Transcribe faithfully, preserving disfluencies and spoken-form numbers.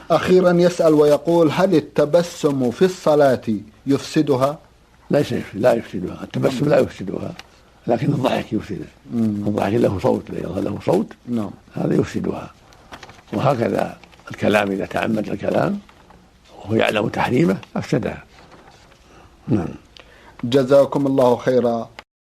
أخيرا يسأل ويقول: هل التبسم في الصلاة يفسدها؟ ليس لا يفسدها، التبسم لا يفسدها، لكن الضحك يفسدها. الضحك له صوت، له صوت نعم. هذا يفسدها. وهكذا الكلام إذا تعمد الكلام وهو يعلم تحريمه أفسدها. نعم. جزاكم الله خيرا